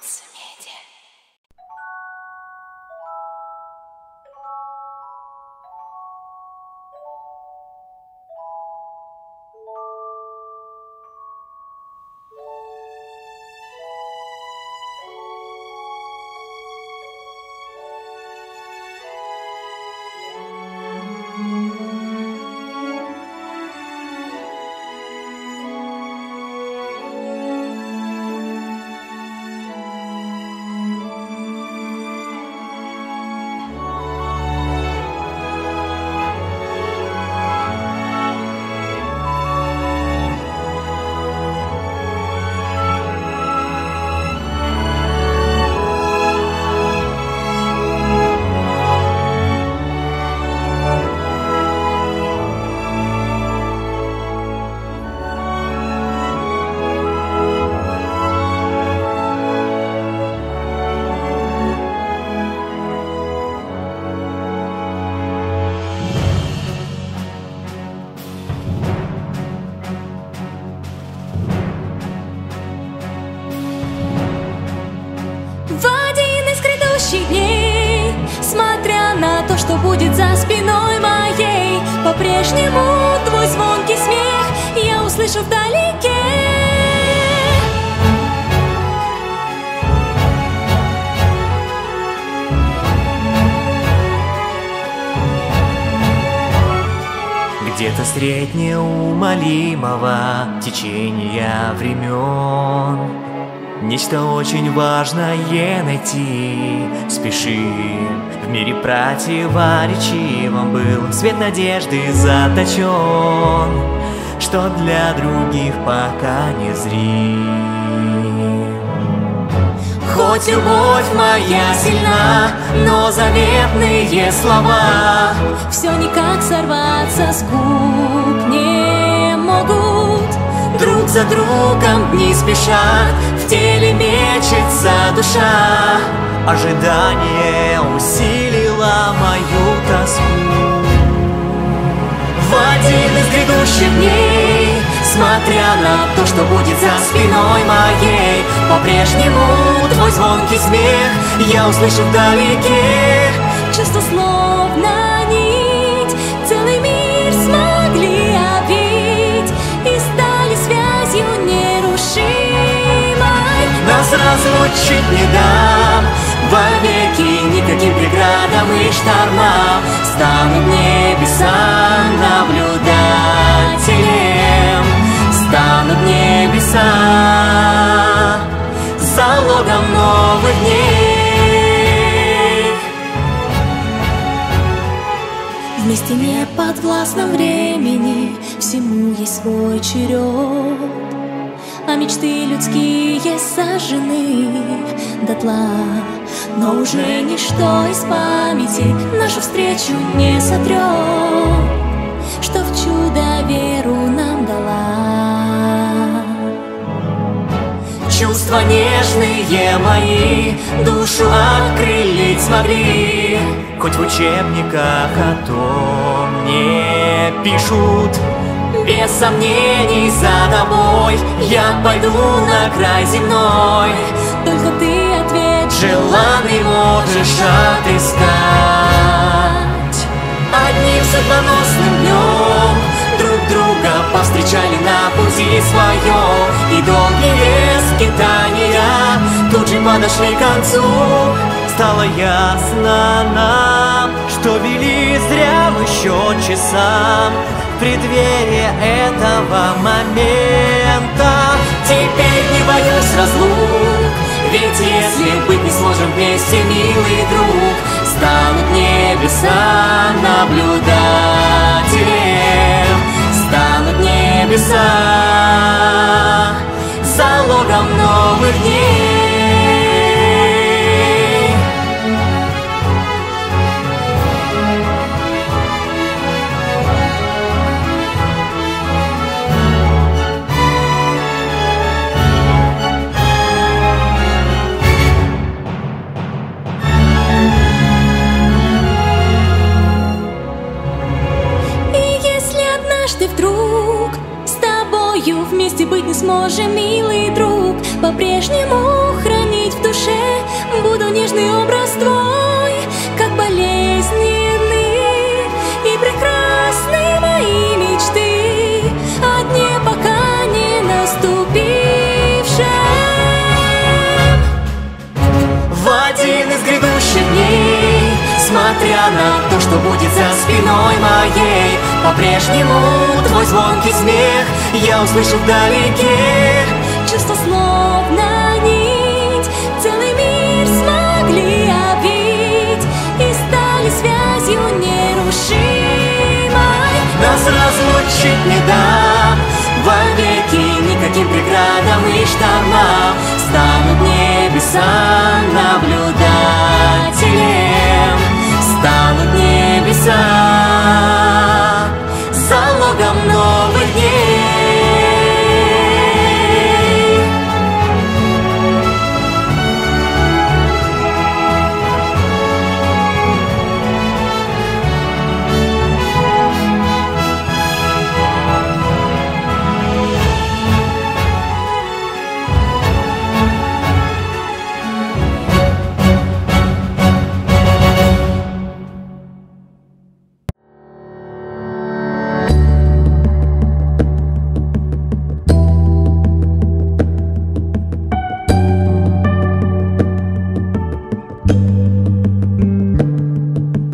Медиа. Дней, смотря на то, что будет за спиной моей, по-прежнему твой звонкий смех я услышу вдалеке. Где-то средь неумолимого течения времен нечто очень важное найти спешим. В мире противоречивом был свет надежды заточен, что для других пока не зрим. Хоть любовь моя сильна, но заветные слова все никак сорваться с губ не могут. Друг за другом дни спешат, в теле мечется душа. Ожидание усилило мою тоску. В один из грядущих дней, смотря на то, что будет за спиной моей, по-прежнему твой звонкий смех я услышу вдалеке. Чувства словно нить, целый мир смогли обвить и стали связью нерушимой. Нас разлучить не дам вовеки никаким преградам и штормам. Станут небеса наблюдателем, станут небеса залогом новых дней. Вместе не подвластном времени, всему есть свой черед, а мечты людские сожжены дотла. Но уже ничто из памяти нашу встречу не сотрет, что в чудо веру нам дала. Чувства нежные мои душу окрылить смогли, хоть в учебниках о том не пишут. Без сомнений за тобой я пойду на край земной. Только ты ответ желанный можешь отыскать. Одним судьбоносным днем друг друга повстречали на пути своем, и долгие лет скитания тут же подошли к концу. Стало ясно нам, что вели зря мы счет часам в преддверии этого момента. Теперь не боюсь разлук, ведь если быть не сможем вместе, милый друг, станут небеса наблюдателем, станут небеса залогом новых дней. Вдруг с тобою вместе быть не сможем, милый друг, по-прежнему хранить в душе что будет за спиной моей. По-прежнему твой звонкий смех я услышу вдалеке. Чувства словно нить, целый мир смогли обвить и стали связью нерушимой. Нас разлучить не дам вовеки никаким преградам и штормам.